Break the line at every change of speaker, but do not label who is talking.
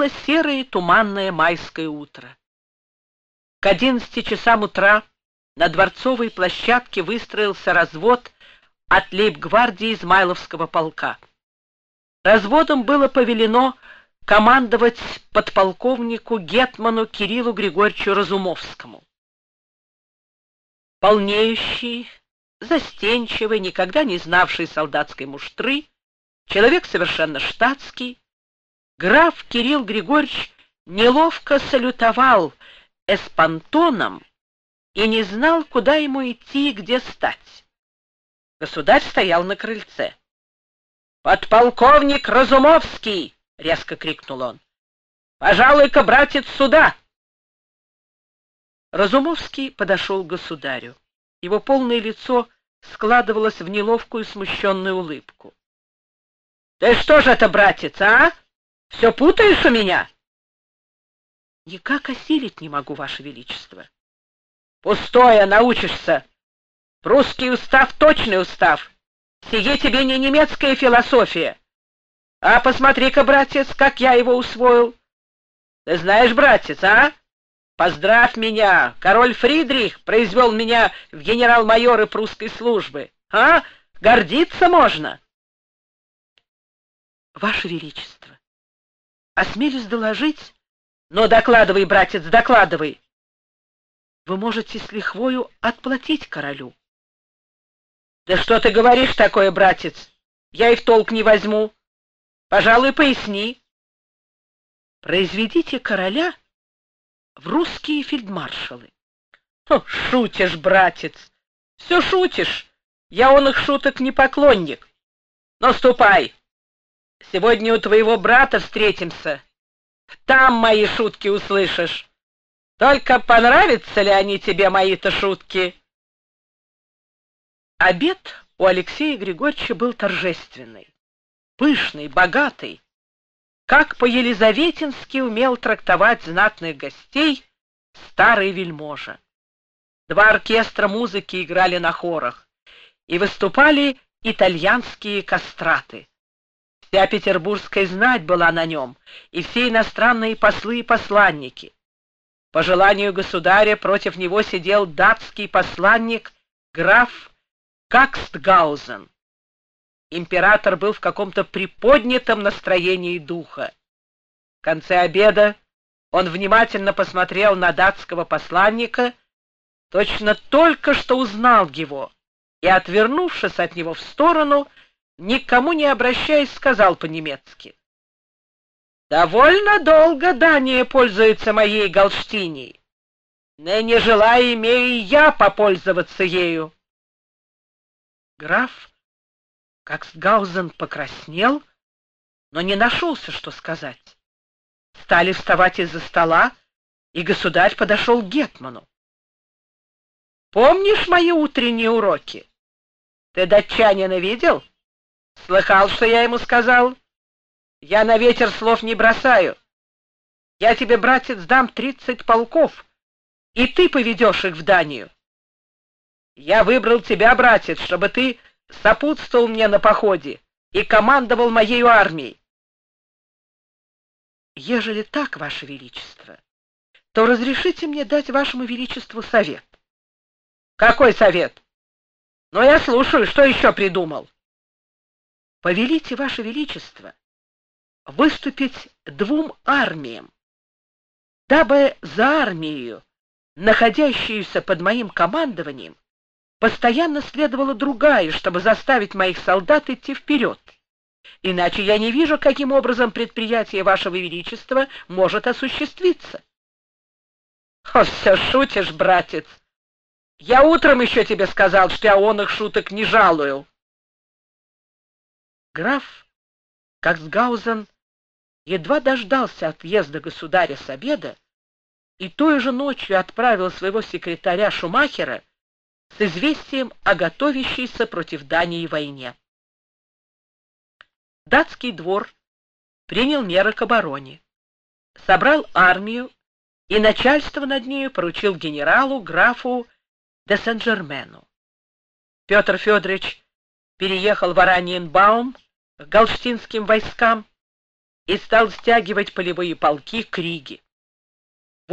Было серое туманное майское утро. К 11 часам утра на Дворцовой площадке выстроился развод от лейб-гвардии Измайловского полка. Разводом было повелено командовать подполковнику гетману Кириллу Григорьевичу Разумовскому. Полнеющий, застенчивый, никогда не знавший солдатской муштры, человек совершенно штатский, граф Кирилл Григорьевич неловко салютовал эспантоном и не знал, куда ему идти и где стать. Государь стоял на крыльце. «Подполковник Разумовский!» — резко крикнул он. «Пожалуй-ка, братец, сюда!» Разумовский подошел к государю. Его полное лицо складывалось в неловкую смущенную улыбку. «Ты что же это, братец, а? Все путаешь у меня?» «Никак осилить не могу, Ваше Величество». «Пустое, научишься. Прусский устав — точный устав. Сие тебе не немецкая философия. А посмотри-ка, братец, как я его усвоил. Ты знаешь, братец, а? Поздравь меня, король Фридрих произвел меня в генерал-майоры прусской службы. А? Гордиться можно?» «Ваше Величество, осмелюсь доложить...» «Ну, докладывай, братец, докладывай!» «Вы можете с лихвою отплатить королю». «Да что ты говоришь такое, братец? Я и в толк не возьму. Пожалуй, поясни». «Произведите короля в русские фельдмаршалы». «Шутишь, братец, все шутишь. Я он их шуток не поклонник. Но ступай. Сегодня у твоего брата встретимся. Там мои шутки услышишь. Только понравятся ли они тебе, мои-то шутки?» Обед у Алексея Григорьевича был торжественный, пышный, богатый. Как по-елизаветински умел трактовать знатных гостей старый вельможа. Два оркестра музыки играли на хорах, и выступали итальянские кастраты. Вся петербургская знать была на нем, и все иностранные послы и посланники. По желанию государя против него сидел датский посланник граф Какстгаузен. Император был в каком-то приподнятом настроении духа. В конце обеда он внимательно посмотрел на датского посланника, точно только что узнал его, и, отвернувшись от него в сторону, никому не обращаясь, сказал по-немецки: «Довольно долго Дания пользуется моей галштиней. Ныне желаю, имею и я попользоваться ею». Граф Каксгаузен покраснел, но не нашелся, что сказать. Стали вставать из-за стола, и государь подошел к гетману. «Помнишь мои утренние уроки? Ты датчанина видел? Слыхал, что я ему сказал? Я на ветер слов не бросаю. Я тебе, братец, дам 30 полков, и ты поведешь их в Данию. Я выбрал тебя, братец, чтобы ты сопутствовал мне на походе и командовал моей армией». «Ежели так, Ваше Величество, то разрешите мне дать Вашему Величеству совет». «Какой совет? Ну, я слушаю, что еще придумал?» «Повелите, Ваше Величество, выступить двум армиям, дабы за армию, находящуюся под моим командованием, постоянно следовала другая, чтобы заставить моих солдат идти вперед. Иначе я не вижу, каким образом предприятие Вашего Величества может осуществиться». «Все шутишь, братец. Я утром еще тебе сказал, что я он их шуток не жалую». Граф Каксгаузен едва дождался отъезда государя с обеда и той же ночью отправил своего секретаря Шумахера с известием о готовящейся против Дании войне. Датский двор принял меры к обороне, собрал армию и начальство над нею поручил генералу графу де Сен-Жермену. Петр Федорович переехал в Ораниенбаум к галштинским войскам, и стал стягивать полевые полки к Риге.